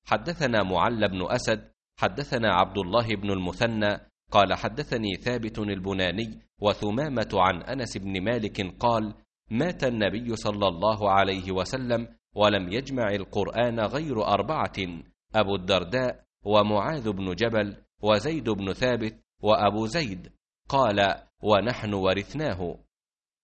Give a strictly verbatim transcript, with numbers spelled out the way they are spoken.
حدثنا معل بن أسد حدثنا عبد الله بن المثنى قال حدثني ثابت البناني وثمامة عن أنس بن مالك قال مات النبي صلى الله عليه وسلم ولم يجمع القرآن غير أربعة: أبو الدرداء ومعاذ بن جبل وزيد بن ثابت وأبو زيد. قال ونحن ورثناه.